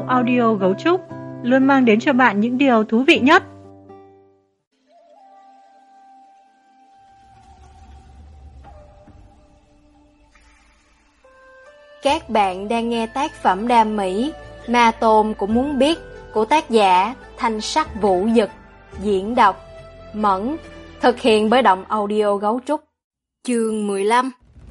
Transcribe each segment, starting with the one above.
audio Gấu Trúc luôn mang đến cho bạn những điều thú vị nhất. Các bạn đang nghe tác phẩm đam mỹ Ma Tôn Cũng Muốn Biết của tác giả Thanh Sắc Vũ Dực, diễn đọc Mẫn, thực hiện bởi Động Audio Gấu Trúc. Chương 15.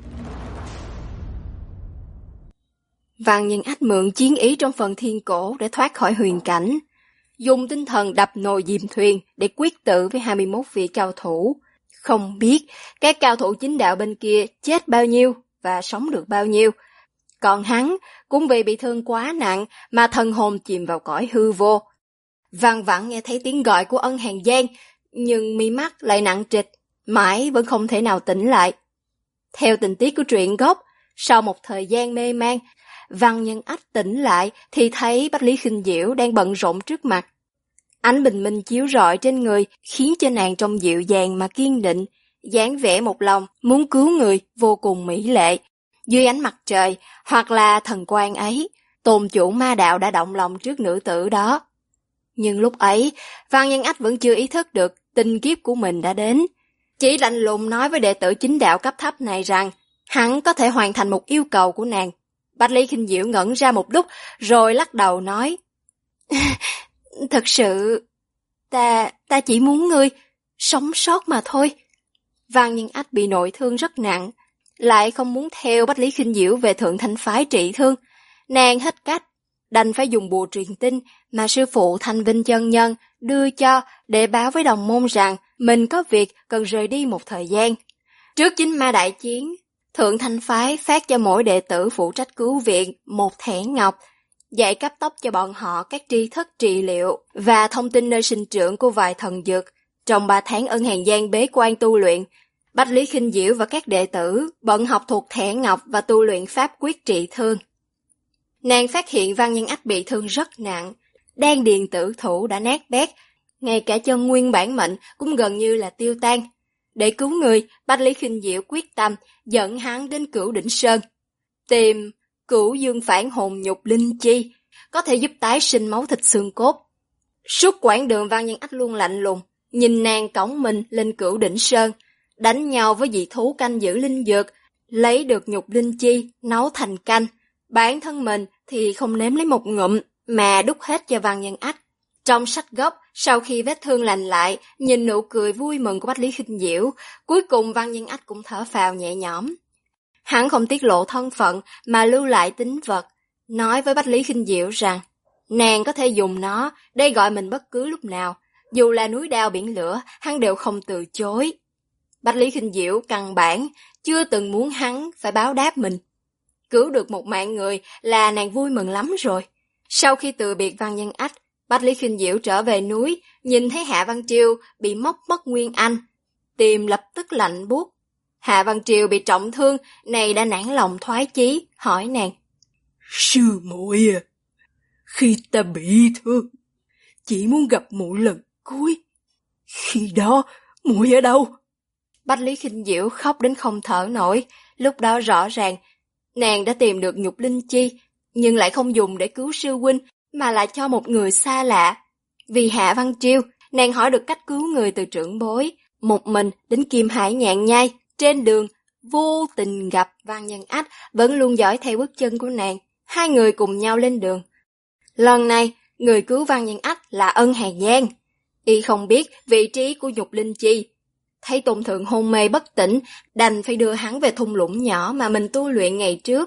Văn Nhân Ách mượn chiến ý trong phần thiên cổ để thoát khỏi huyền cảnh, dùng tinh thần đập nồi diêm thuyền để quyết tử với 21 vị cao thủ. Không biết các cao thủ chính đạo bên kia chết bao nhiêu và sống được bao nhiêu. Còn hắn cũng vì bị thương quá nặng mà thần hồn chìm vào cõi hư vô. Vang vẳng nghe thấy tiếng gọi của Ân Hàn Giang, nhưng mi mắt lại nặng trịch, mãi vẫn không thể nào tỉnh lại. Theo tình tiết của truyện gốc, sau một thời gian mê man, Văn Nhân Ách tỉnh lại thì thấy Bách Lý Khinh Diễu đang bận rộn trước mặt. Ánh bình minh chiếu rọi trên người khiến cho nàng trông dịu dàng mà kiên định, dáng vẻ một lòng muốn cứu người vô cùng mỹ lệ. Dưới ánh mặt trời hoặc là thần quang ấy, tôn chủ ma đạo đã động lòng trước nữ tử đó. Nhưng lúc ấy, Văn Nhân Ách vẫn chưa ý thức được tình kiếp của mình đã đến. Chỉ lạnh lùng nói với đệ tử chính đạo cấp thấp này rằng hắn có thể hoàn thành một yêu cầu của nàng. Bách Lý Khinh Diễu ngẩn ra một lúc rồi lắc đầu nói: Thật sự, ta chỉ muốn ngươi sống sót mà thôi. Văn Nhân Ách bị nội thương rất nặng, lại không muốn theo Bách Lý Khinh Diễu về Thượng Thanh phái trị thương. Nàng hết cách, đành phải dùng bùa truyền tin mà sư phụ Thanh Vinh chân nhân đưa cho để báo với đồng môn rằng mình có việc cần rời đi một thời gian. Trước chính ma đại chiến, Thượng Thanh phái phát cho mỗi đệ tử phụ trách cứu viện một thẻ ngọc, dạy cấp tốc cho bọn họ các tri thức trị liệu và thông tin nơi sinh trưởng của vài thần dược. Trong 3 tháng Ân Hàn Giang bế quan tu luyện, Bách Lý Khinh Diễu và các đệ tử bận học thuộc thẻ ngọc và tu luyện pháp quyết trị thương. Nàng phát hiện Văn Nhân Ách bị thương rất nặng, đan điền tử thủ đã nát bét, ngay cả chân nguyên bản mệnh cũng gần như là tiêu tan. Để cứu người, Bách Lý Khinh Diễu quyết tâm dẫn hắn đến Cửu Đỉnh Sơn, tìm Cửu Dương Phản Hồn Nhục Linh Chi, có thể giúp tái sinh máu thịt xương cốt. Suốt quãng đường Văn Nhân Ách luôn lạnh lùng, nhìn nàng cõng mình lên Cửu Đỉnh Sơn, đánh nhau với dị thú canh giữ linh dược, lấy được nhục linh chi, nấu thành canh. Bản thân mình thì không nếm lấy một ngụm, mà đút hết cho Văn Nhân Ách. Trong sách gốc, sau khi vết thương lành lại, nhìn nụ cười vui mừng của Bách Lý Khinh Diễu, cuối cùng Văn Nhân Ách cũng thở phào nhẹ nhõm. Hắn không tiết lộ thân phận mà lưu lại tín vật, nói với Bách Lý Khinh Diễu rằng nàng có thể dùng nó để gọi mình bất cứ lúc nào, dù là núi đao biển lửa, hắn đều không từ chối. Bách Lý Khinh Diễu căn bản chưa từng muốn hắn phải báo đáp mình. Cứu được một mạng người là nàng vui mừng lắm rồi. Sau khi từ biệt Văn Nhân Ách, Bách Lý Khinh Diễu trở về núi, nhìn thấy Hạ Văn Triều bị móc mất nguyên anh, tim lập tức lạnh buốt. Hạ Văn Triều bị trọng thương, này đã nản lòng thoái chí, hỏi nàng: Sư muội à, khi ta bị thương, chỉ muốn gặp muội lần cuối. Khi đó, muội ở đâu? Bách Lý Khinh Diễu khóc đến không thở nổi. Lúc đó rõ ràng nàng đã tìm được nhục linh chi, nhưng lại không dùng để cứu sư huynh, mà lại cho một người xa lạ. Vì Hạ Văn Triều, nàng hỏi được cách cứu người từ trưởng bối, một mình đến Kim Hải Nhạn Nhai. Trên đường, vô tình gặp Văn Nhân Ách, vẫn luôn dõi theo bước chân của nàng. Hai người cùng nhau lên đường. Lần này, người cứu Văn Nhân Ách là Ân Hàn Giang. Y không biết vị trí của nhục linh chi. Thấy Tôn Thượng hôn mê bất tỉnh, đành phải đưa hắn về thung lũng nhỏ mà mình tu luyện ngày trước.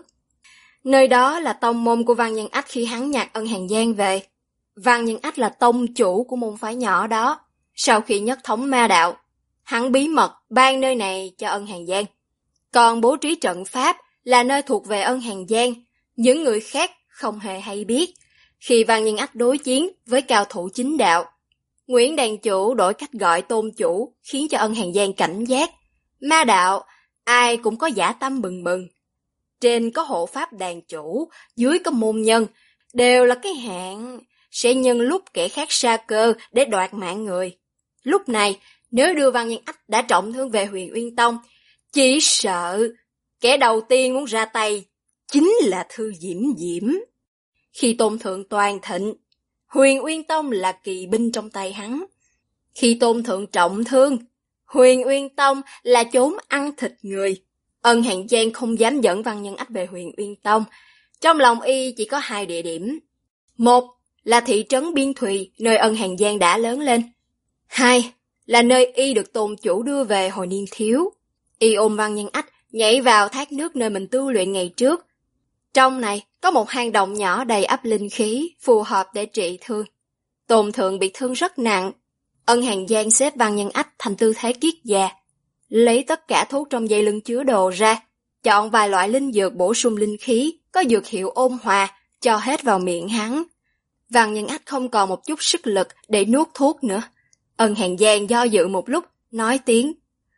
Nơi đó là tông môn của Văn Nhân Ách khi hắn nhặt Ân Hàn Giang về. Văn Nhân Ách là tông chủ của môn phái nhỏ đó. Sau khi nhất thống ma đạo, hắn bí mật ban nơi này cho Ân Hàn Giang. Còn bố trí trận pháp là nơi thuộc về Ân Hàn Giang. Những người khác không hề hay biết. Khi Văn Nhân Ách đối chiến với cao thủ chính đạo, Nguyễn đàn chủ đổi cách gọi tôn chủ, khiến cho Ân Hàn Giang cảnh giác. Ma đạo, ai cũng có dã tâm bừng bừng. Trên có hộ pháp đàn chủ, dưới có môn nhân, đều là cái hạng sẽ nhân lúc kẻ khác sa cơ để đoạt mạng người. Lúc này, nếu đưa Văn Nhân Ách đã trọng thương về Huyền Uyên Tông, chỉ sợ kẻ đầu tiên muốn ra tay chính là Thư Diễm Diễm. Khi Tôn Thượng toàn thịnh, Huyền Uyên Tông là kỳ binh trong tay hắn. Khi Tôn Thượng trọng thương, Huyền Uyên Tông là chốn ăn thịt người. Ân Hàn Giang không dám dẫn Văn Nhân Ách về Huyền Uyên Tông. Trong lòng y chỉ có 2 địa điểm. Một là thị trấn Biên Thùy, nơi Ân Hàn Giang đã lớn lên. 2 là nơi y được tôn chủ đưa về hồi niên thiếu. Y ôm Văn Nhân Ách nhảy vào thác nước nơi mình tu luyện ngày trước. Trong này có một hang động nhỏ đầy ắp linh khí, phù hợp để trị thương. Tôn Thượng bị thương rất nặng. Ân Hàn Giang xếp Văn Nhân Ách thành tư thế kiết già, lấy tất cả thuốc trong dây lưng chứa đồ ra, chọn vài loại linh dược bổ sung linh khí, có dược hiệu ôn hòa, cho hết vào miệng hắn. Văn Nhân Ách không còn một chút sức lực để nuốt thuốc nữa. Ân Hàn Giang do dự một lúc, nói tiếng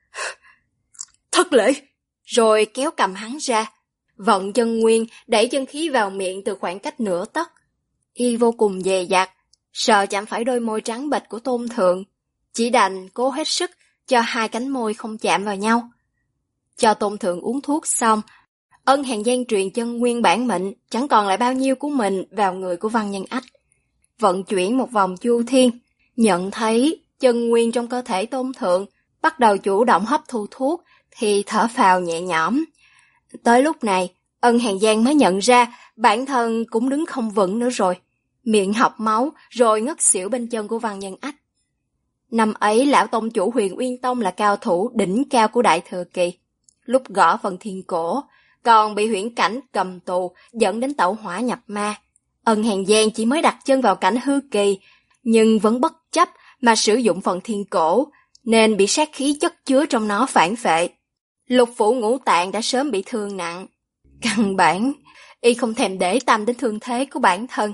thất lễ, rồi kéo cầm hắn ra, vận chân nguyên đẩy chân khí vào miệng từ khoảng cách nửa tấc. Y vô cùng dè dặt, sợ chạm phải đôi môi trắng bệch của Tôn Thượng, chỉ đành cố hết sức cho 2 cánh môi không chạm vào nhau. Cho Tôn Thượng uống thuốc xong, Ân Hàn Giang truyền chân nguyên bản mệnh chẳng còn lại bao nhiêu của mình vào người của Văn Nhân Ách. Vận chuyển một vòng chu thiên, nhận thấy chân nguyên trong cơ thể Tôn Thượng bắt đầu chủ động hấp thu thuốc, thì thở phào nhẹ nhõm. Tới lúc này, Ân Hàn Giang mới nhận ra bản thân cũng đứng không vững nữa rồi. Miệng học máu rồi ngất xỉu bên chân của Văn Nhân Ách. Năm ấy lão tông chủ Huyền Uyên Tông là cao thủ đỉnh cao của Đại Thừa Kỳ. Lúc gõ phần thiên cổ, còn bị huyễn cảnh cầm tù dẫn đến tẩu hỏa nhập ma. Ân Hàn Giang chỉ mới đặt chân vào cảnh hư kỳ, nhưng vẫn bất chấp mà sử dụng phần thiên cổ, nên bị sát khí chất chứa trong nó phản phệ. Lục phủ ngũ tạng đã sớm bị thương nặng. Căn bản, y không thèm để tâm đến thương thế của bản thân,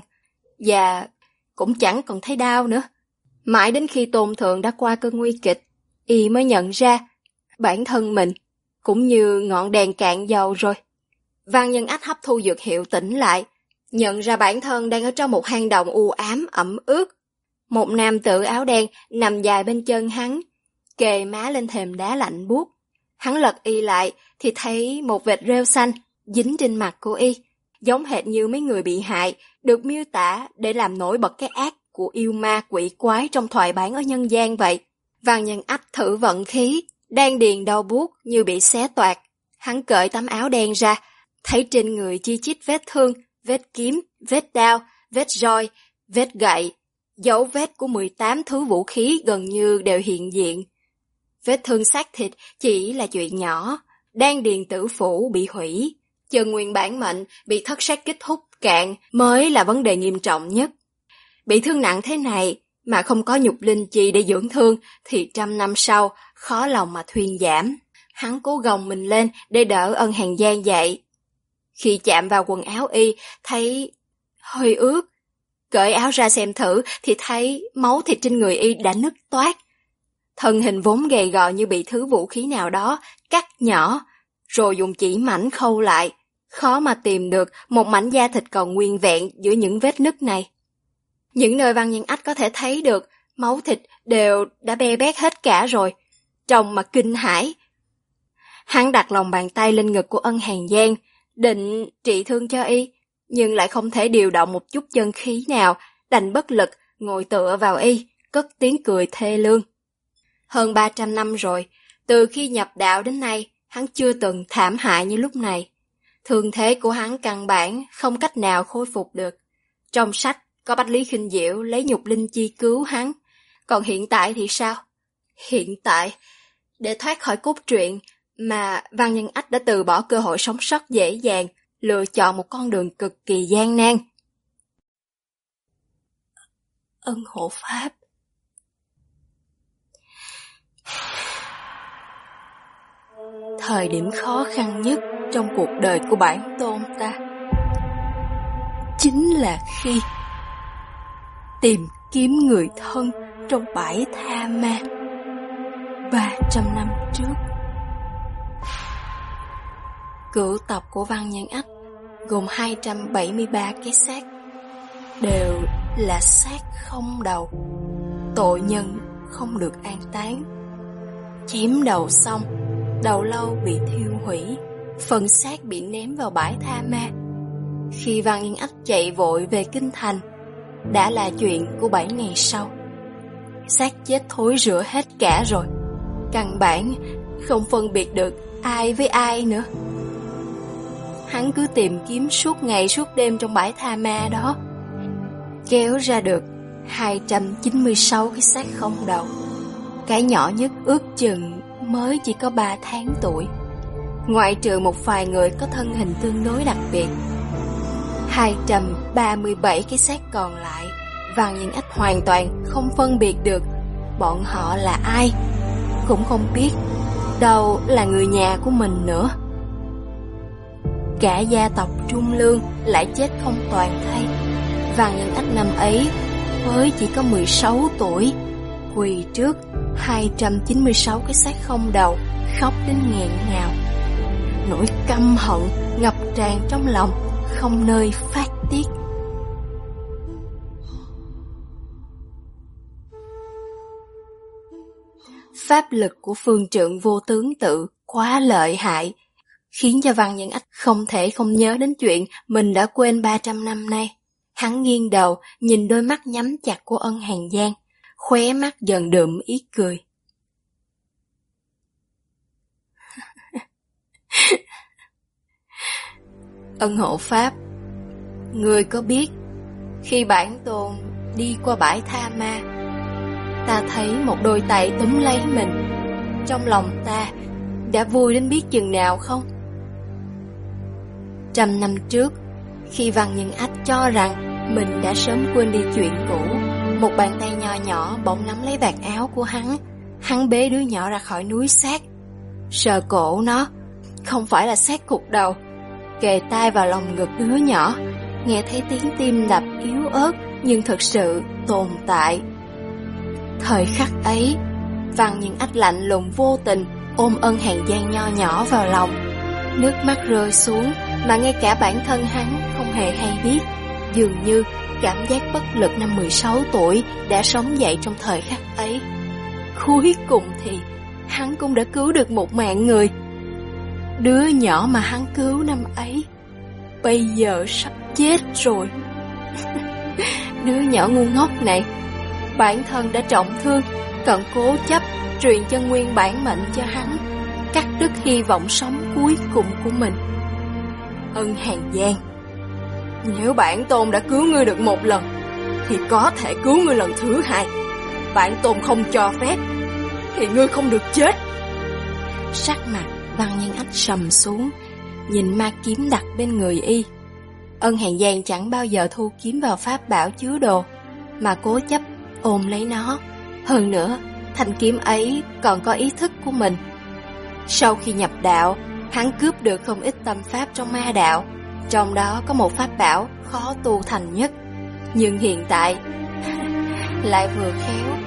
và cũng chẳng còn thấy đau nữa. Mãi đến khi Tôn Thượng đã qua cơn nguy kịch, y mới nhận ra bản thân mình cũng như ngọn đèn cạn dầu rồi. Văn Nhân Ách hấp thu dược hiệu tỉnh lại, nhận ra bản thân đang ở trong một hang động u ám ẩm ướt. Một nam tử áo đen nằm dài bên chân hắn, kề má lên thềm đá lạnh buốt. Hắn lật y lại thì thấy một vệt rêu xanh dính trên mặt của y, giống hệt như mấy người bị hại được miêu tả để làm nổi bật cái ác của yêu ma quỷ quái trong thoại bản ở nhân gian vậy. Văn Nhân Ách thử vận khí, đan điền đau buốt như bị xé toạc. Hắn cởi tấm áo đen ra, thấy trên người chi chít vết thương, vết kiếm, vết đao, vết roi, vết gậy, dấu vết của 18 thứ vũ khí gần như đều hiện diện. Vết thương xác thịt chỉ là chuyện nhỏ, đan điền tử phủ bị hủy, chân nguyên bản mệnh bị thất sát kích hút cạn mới là vấn đề nghiêm trọng nhất. Bị thương nặng thế này mà không có nhục linh chi để dưỡng thương thì 100 năm sau khó lòng mà thuyên giảm. Hắn cố gồng mình lên để đỡ Ân Hàn Giang dậy. Khi chạm vào quần áo y, thấy hơi ướt. Cởi áo ra xem thử thì thấy máu thịt trên người y đã nứt toát. Thân hình vốn gầy gò như bị thứ vũ khí nào đó cắt nhỏ, rồi dùng chỉ mảnh khâu lại. Khó mà tìm được một mảnh da thịt còn nguyên vẹn giữa những vết nứt này. Những nơi Văn Nhân Ách có thể thấy được, máu thịt đều đã be bét hết cả rồi, trông mà kinh hãi. Hắn đặt lòng bàn tay lên ngực của Ân Hàn Giang, định trị thương cho y, nhưng lại không thể điều động một chút chân khí nào, đành bất lực ngồi tựa vào y, cất tiếng cười thê lương. Hơn 300 năm rồi, từ khi nhập đạo đến nay, hắn chưa từng thảm hại như lúc này. Thương thế của hắn căn bản không cách nào khôi phục được. Trong sách có Bách Lý Khinh Diệu lấy nhục linh chi cứu hắn. Còn hiện tại thì sao? Hiện tại, để thoát khỏi cốt truyện mà Văn Nhân Ách đã từ bỏ cơ hội sống sót dễ dàng, lựa chọn một con đường cực kỳ gian nan. Ân hộ pháp. Thời điểm khó khăn nhất trong cuộc đời của bản tôn ta chính là khi tìm kiếm người thân trong bãi tha ma 300 năm trước. Cửu tộc của Văn Nhân Ách gồm 273 cái xác, đều là xác không đầu. Tội nhân không được an táng. Chém đầu xong, đầu lâu bị thiêu hủy, phần xác bị ném vào bãi tha ma. Khi Văn Nhân Ách chạy vội về kinh thành, đã là chuyện của 7 ngày sau. Xác chết thối rữa hết cả rồi, căn bản không phân biệt được ai với ai nữa. Hắn cứ tìm kiếm suốt ngày suốt đêm trong bãi tha ma đó, kéo ra được 296 cái xác không đầu. Cái nhỏ nhất ước chừng mới chỉ có 3 tháng tuổi, ngoại trừ một vài người có thân hình tương đối đặc biệt. 237 cái xác còn lại, Văn Nhân Ách hoàn toàn không phân biệt được bọn họ là ai, cũng không biết đâu là người nhà của mình nữa. Cả gia tộc Trung Lương lại chết không toàn thây. Văn Nhân Ách năm ấy mới chỉ có 16 tuổi, quỳ trước 296 cái xác không đầu, khóc đến nghẹn ngào. Nỗi căm hận ngập tràn trong lòng, không nơi phát tiết. Pháp lực của phương trượng vô tướng tự quá lợi hại, khiến cho Văn Nhân Ách không thể không nhớ đến chuyện mình đã quên 300 năm nay. Hắn nghiêng đầu nhìn đôi mắt nhắm chặt của Ân Hàn Giang, khóe mắt dần đượm ý cười. Ân hộ pháp, người có biết khi bản tôn đi qua bãi tha ma, ta thấy một đôi tay túm lấy mình, trong lòng ta đã vui đến biết chừng nào không? 100 năm trước, khi Văn Nhân Ách cho rằng mình đã sớm quên đi chuyện cũ, một bàn tay nho nhỏ bỗng nắm lấy vạt áo của hắn. Hắn bế đứa nhỏ ra khỏi núi xác, sờ cổ nó, không phải là xác cục đầu, kề tai vào lòng ngực đứa nhỏ, nghe thấy tiếng tim đập yếu ớt nhưng thực sự tồn tại. Thời khắc ấy, Văn Nhân Ách lạnh lùng vô tình ôm Ân Hàn Giang nho nhỏ vào lòng. Nước mắt rơi xuống mà ngay cả bản thân hắn không hề hay biết. Dường như cảm giác bất lực năm 16 tuổi đã sống dậy trong thời khắc ấy. Cuối cùng thì hắn cũng đã cứu được một mạng người. Đứa nhỏ mà hắn cứu năm ấy bây giờ sắp chết rồi. Đứa nhỏ ngu ngốc này, bản thân đã trọng thương, còn cố chấp truyền chân nguyên bản mệnh cho hắn, cắt đứt hy vọng sống cuối cùng của mình. Ân Hàn Giang, nếu bản tôn đã cứu ngươi được một lần thì có thể cứu ngươi lần thứ hai. Bản tôn không cho phép thì ngươi không được chết. Sắc mặt Văn Nhân Ách sầm xuống, nhìn ma kiếm đặt bên người y. Ân Hàn Giang chẳng bao giờ thu kiếm vào pháp bảo chứa đồ, mà cố chấp ôm lấy nó. Hơn nữa, thanh kiếm ấy còn có ý thức của mình. Sau khi nhập đạo, hắn cướp được không ít tâm pháp trong ma đạo, trong đó có một pháp bảo khó tu thành nhất, nhưng hiện tại lại vừa khéo.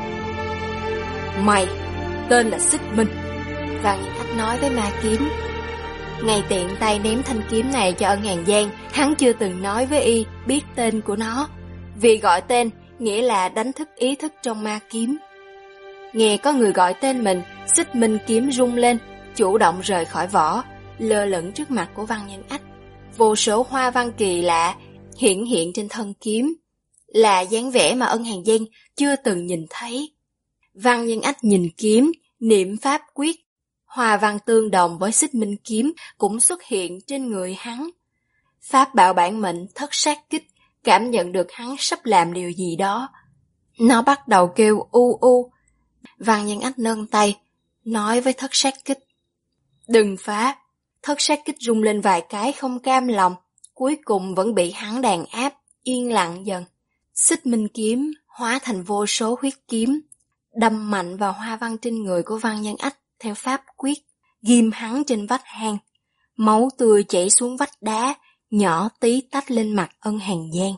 Mày tên là Xích Minh, Văn Nhân Ách nói với ma kiếm. Ngày tiện tay ném thanh kiếm này cho Ân Hàn Giang, hắn chưa từng nói với y biết tên của nó, vì gọi tên nghĩa là đánh thức ý thức trong ma kiếm. Nghe có người gọi tên mình, Xích Minh kiếm rung lên, chủ động rời khỏi vỏ, lơ lửng trước mặt của Văn Nhân Ách. Vô số hoa văn kỳ lạ hiện trên thân kiếm, là dáng vẻ mà Ân Hàn Giang chưa từng nhìn thấy. Văn Nhân Ách nhìn kiếm, niệm pháp quyết, hoa văn tương đồng với Xích Minh kiếm cũng xuất hiện trên người hắn. Pháp bảo bản mệnh Thất Sát Kích cảm nhận được hắn sắp làm điều gì đó. Nó bắt đầu kêu u u. Văn Nhân Ách nâng tay, nói với Thất Sát Kích: đừng phá. Thất Sát Kích rung lên vài cái không cam lòng, cuối cùng vẫn bị hắn đàn áp, yên lặng dần. Xích Minh kiếm hóa thành vô số huyết kiếm, đâm mạnh vào hoa văn trên người của Văn Nhân Ách theo pháp quyết, ghim hắn trên vách hang. Máu tươi chảy xuống vách đá, nhỏ tí tách lên mặt Ân Hàn Giang.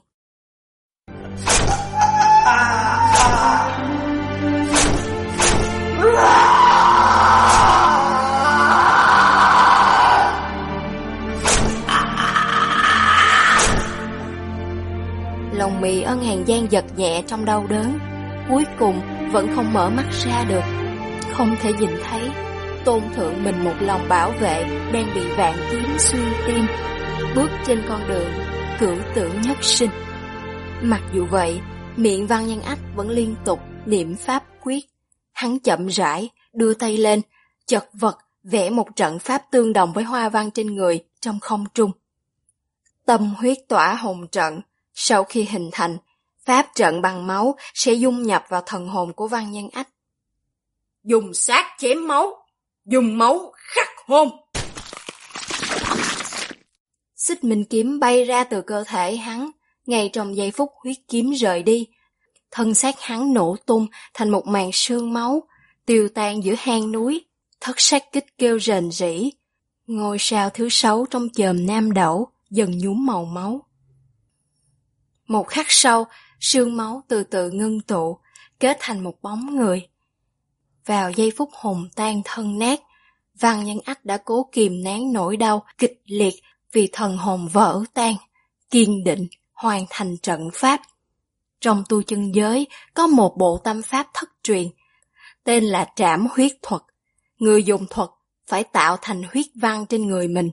Lòng mì Ân Hàn Giang giật nhẹ trong đau đớn, cuối cùng vẫn không mở mắt ra được. Không thể nhìn thấy tôn thượng mình một lòng bảo vệ đang bị vạn kiếm xuyên tim, bước trên con đường cửu tử nhất sinh. Mặc dù vậy, miệng Văn Nhân Ách vẫn liên tục niệm pháp quyết. Hắn chậm rãi đưa tay lên, chật vật vẽ một trận pháp tương đồng với hoa văn trên người trong không trung. Tâm huyết tỏa hồn trận, sau khi hình thành, pháp trận bằng máu sẽ dung nhập vào thần hồn của Văn Nhân Ách. Dùng xác chém máu, dùng máu khắc hồn. Xích minh kiếm bay ra từ cơ thể hắn, ngay trong giây phút huyết kiếm rời đi. Thân xác hắn nổ tung thành một màn sương máu, tiêu tan giữa hang núi, thất sát kích kêu rền rĩ. Ngôi sao thứ 6 trong chòm Nam Đẩu dần nhuốm màu máu. Một khắc sau, sương máu từ từ ngưng tụ, kết thành một bóng người. Vào giây phút hồn tan thân nát, Văn Nhân Ách đã cố kìm nén nỗi đau kịch liệt vì thần hồn vỡ tan, kiên định hoàn thành trận pháp. Trong tu chân giới có một bộ tâm pháp thất truyền, tên là trảm huyết thuật. Người dùng thuật phải tạo thành huyết văn trên người mình.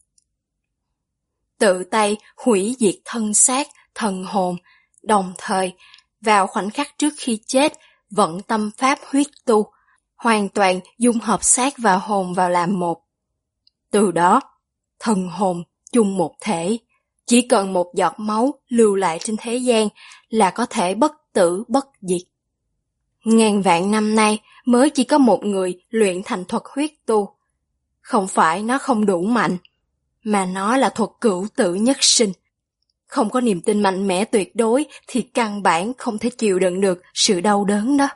Tự tay hủy diệt thân xác, thần hồn, đồng thời vào khoảnh khắc trước khi chết vận tâm pháp huyết tu, hoàn toàn dung hợp xác và hồn vào làm một. Từ đó, thần hồn chung một thể, chỉ cần một giọt máu lưu lại trên thế gian là có thể bất tử bất diệt. Ngàn vạn năm nay mới chỉ có một người luyện thành thuật huyết tu. Không phải nó không đủ mạnh, mà nó là thuật cửu tử nhất sinh. Không có niềm tin mạnh mẽ tuyệt đối thì căn bản không thể chịu đựng được sự đau đớn đó.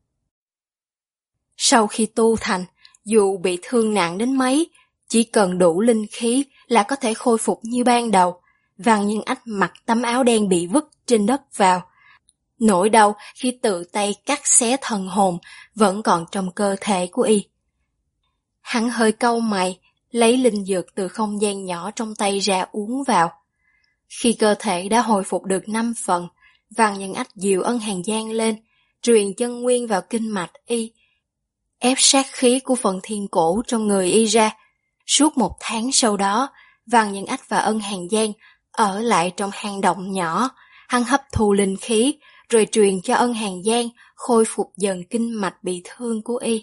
Sau khi tu thành, dù bị thương nặng đến mấy, chỉ cần đủ linh khí là có thể khôi phục như ban đầu. Văn Nhân Ách mặc tấm áo đen bị vứt trên đất vào. Nỗi đau khi tự tay cắt xé thần hồn vẫn còn trong cơ thể của y. Hắn hơi cau mày, lấy linh dược từ không gian nhỏ trong tay ra uống vào. Khi cơ thể đã hồi phục được 5 phần, Văn Nhân Ách dìu Ân Hàn Giang lên, truyền chân nguyên vào kinh mạch y, ép sát khí của phần thiên cổ trong người y ra. Suốt 1 tháng sau đó, Văn Nhân Ách và Ân Hàn Giang ở lại trong hang động nhỏ. Hắn hấp thu linh khí, rồi truyền cho Ân Hàn Giang khôi phục dần kinh mạch bị thương của y.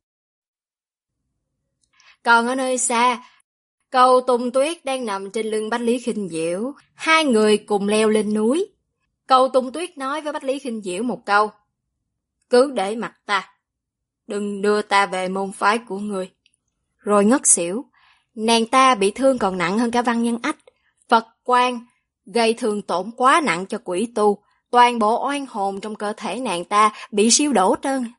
Còn ở nơi xa, Cầu Tùng Tuyết đang nằm trên lưng Bách Lý Khinh Diễu. Hai người cùng leo lên núi. Cầu Tùng Tuyết nói với Bách Lý Khinh Diễu một câu: "Cứ để mặc ta, đừng đưa ta về môn phái của người." Rồi ngất xỉu. Nàng ta bị thương còn nặng hơn cả Văn Nhân Ách. Phật quang gây thương tổn quá nặng cho quỷ tu. Toàn bộ oan hồn trong cơ thể nàng ta bị siêu đổ trơn,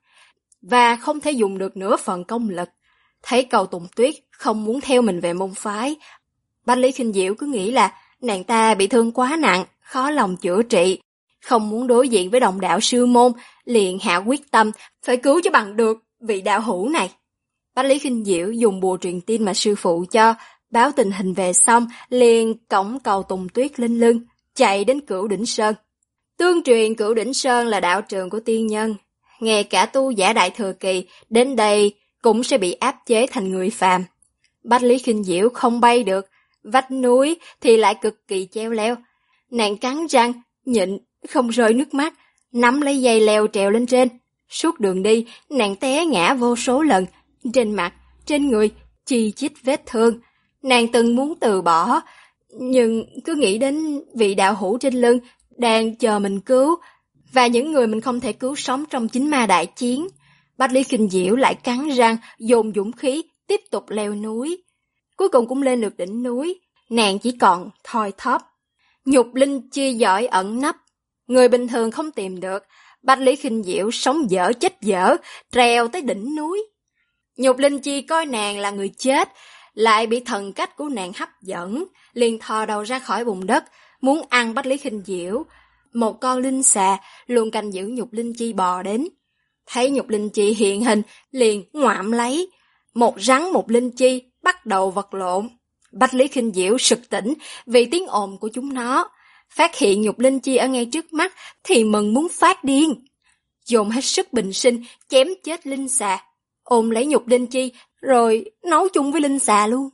và không thể dùng được nửa phần công lực. Thấy Cầu Tùng Tuyết không muốn theo mình về môn phái, Bách Lý Khinh Diễu cứ nghĩ là nàng ta bị thương quá nặng, khó lòng chữa trị, không muốn đối diện với đồng đạo sư môn, liền hạ quyết tâm phải cứu cho bằng được vị đạo hữu này. Bách Lý Khinh Diễu dùng bùa truyền tin mà sư phụ cho, báo tình hình về xong, liền cõng Cầu Tùng Tuyết lên lưng, chạy đến Cửu Đỉnh Sơn. Tương truyền Cửu Đỉnh Sơn là đạo trường của tiên nhân, ngay cả tu giả đại thừa kỳ đến đây cũng sẽ bị áp chế thành người phàm. Bách Lý Khinh Diễu không bay được, vách núi thì lại cực kỳ treo leo. Nàng cắn răng, nhịn, không rơi nước mắt, nắm lấy dây leo trèo lên trên. Suốt đường đi, nàng té ngã vô số lần, trên mặt, trên người, chi chít vết thương. Nàng từng muốn từ bỏ, nhưng cứ nghĩ đến vị đạo hữu trên lưng đang chờ mình cứu, và những người mình không thể cứu sống trong chính ma đại chiến. Bách Lý Khinh Diễu lại cắn răng, dồn dũng khí, tiếp tục leo núi. Cuối cùng cũng lên được đỉnh núi, nàng chỉ còn thoi thóp. Nhục linh chi giỏi ẩn nấp, người bình thường không tìm được. Bách Lý Khinh Diễu sống dở chết dở, trèo tới đỉnh núi. Nhục linh chi coi nàng là người chết, lại bị thần cách của nàng hấp dẫn, liền thò đầu ra khỏi bùn đất, muốn ăn Bách Lý Khinh Diễu. Một con linh xà luôn canh giữ Nhục linh chi bò đến. Thấy Nhục linh chi hiện hình, liền ngoạm lấy. Một rắn một linh chi bắt đầu vật lộn. Bách Lý Khinh Diễu sực tỉnh vì tiếng ồn của chúng nó. Phát hiện Nhục linh chi ở ngay trước mắt thì mừng muốn phát điên. Dồn hết sức bình sinh chém chết linh xà, ôm lấy Nhục linh chi rồi nấu chung với linh xà luôn.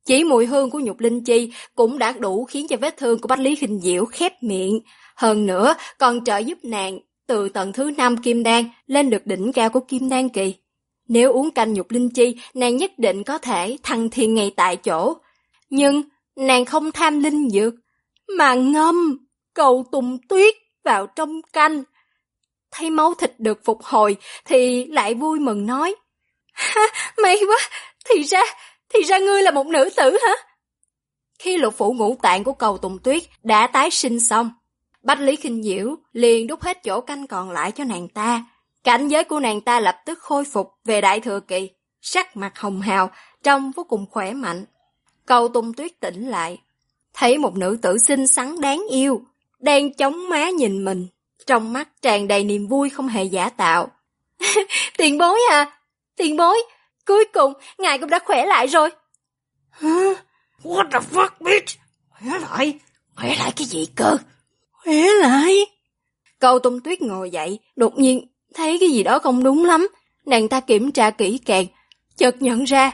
Chỉ mùi hương của nhục linh chi cũng đã đủ khiến cho vết thương của Bách Lý Khinh Diễu khép miệng. Hơn nữa còn trợ giúp nàng từ tầng thứ 5 kim đan lên được đỉnh cao của kim đan kỳ. Nếu uống canh nhục linh chi, nàng nhất định có thể thăng thiên ngay tại chỗ. Nhưng nàng không tham linh dược, mà ngâm Cầu Tùng Tuyết vào trong canh. Thấy máu thịt được phục hồi thì lại vui mừng nói: "Ha, may quá, thì ra ngươi là một nữ tử hả?" Khi lục phủ ngũ tạng của Cầu Tùng Tuyết đã tái sinh xong, Bách Lý Khinh Diễu liền đút hết chỗ canh còn lại cho nàng ta. Cảnh giới của nàng ta lập tức khôi phục về đại thừa kỳ, sắc mặt hồng hào, trông vô cùng khỏe mạnh. Cầu Tùng Tuyết tỉnh lại, thấy một nữ tử xinh xắn đáng yêu, đang chống má nhìn mình, trong mắt tràn đầy niềm vui không hề giả tạo. "Tiền bối à, tiền bối, cuối cùng ngài cũng đã khỏe lại rồi." "Hả? What the fuck, bitch? Khỏe lại cái gì cơ? Khỏe lại?" Cầu Tùng Tuyết ngồi dậy, đột nhiên thấy cái gì đó không đúng lắm. Nàng ta kiểm tra kỹ càng, chợt nhận ra.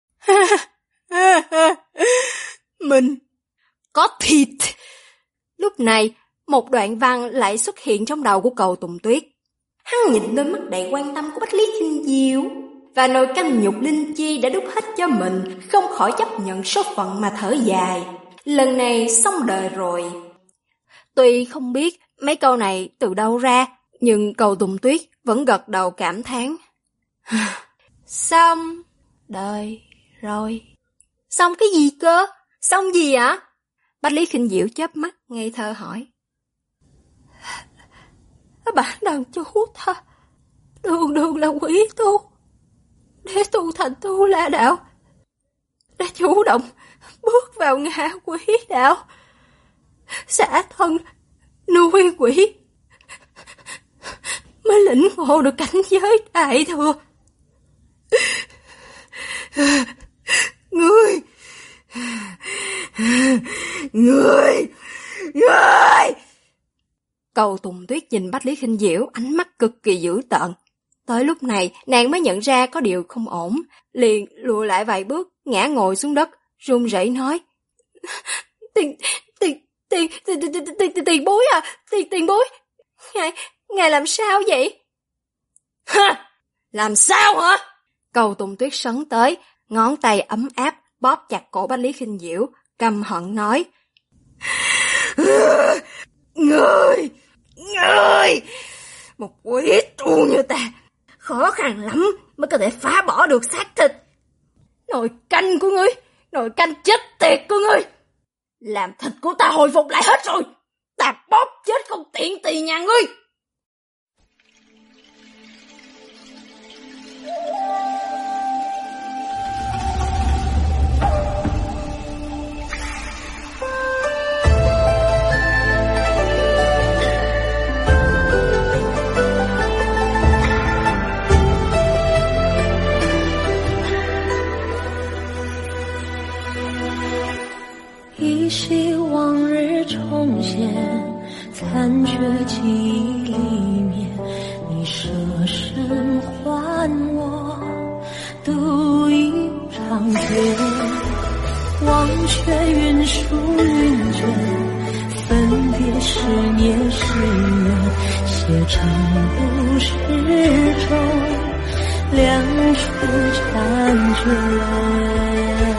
Mình có thịt. Lúc này, một đoạn văn lại xuất hiện trong đầu của Cầu Tùng Tuyết. Hắn nhìn đôi mắt đầy quan tâm của Bách Lý Khinh Diễu, và nồi canh nhục linh chi đã đút hết cho mình, không khỏi chấp nhận số phận mà thở dài. Lần này xong đời rồi. Tuy không biết mấy câu này từ đâu ra, nhưng Cầu Tùng Tuyết vẫn gật đầu cảm thán. Xong đời rồi. Xong cái gì cơ? Xong gì ạ? Bách Lý Khinh Diễu chớp mắt ngây thơ hỏi. Bản thân chú ta đường là quỷ tu, để tu thành Tu La đạo, đã chủ động bước vào ngạ quỷ đạo, xả thân nuôi quỷ, mới lĩnh ngộ được cảnh giới đại thừa. Ngươi Cầu Tùng Tuyết nhìn Bách Lý Khinh Diễu, ánh mắt cực kỳ dữ tợn. Tới lúc này, nàng mới nhận ra có điều không ổn, liền lùi lại vài bước, ngã ngồi xuống đất, run rẩy nói: Tiền bối à, tiền bối, ngài làm sao vậy? Ha, làm sao hả? Cầu Tùng Tuyết sấn tới, ngón tay ấm áp bóp chặt cổ Bách Lý Khinh Diễu, căm hận nói: Ngươi, một quỷ tu như ta, khó khăn lắm mới có thể phá bỏ được xác thịt. Nồi canh của ngươi, nồi canh chết tiệt của ngươi, làm thịt của ta hồi phục lại hết rồi. Ta bóp chết không tiện tiền nhà ngươi. 依稀往日重现，残缺记忆里面，你舍身还我独饮长剑，忘却云舒云卷，分别是年是月，写成故事中两处缠卷。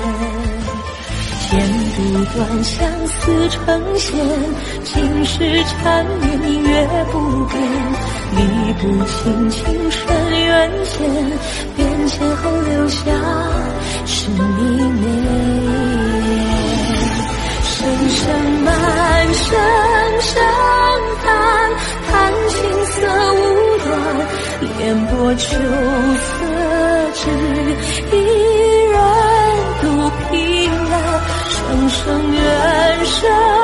剪不断相思成线，今世缠绵明月不变，理不清情深缘浅，变迁后留下是你美。深深满身伤痕，叹青涩无端，烟波秋色只一人独凭栏，生生缘深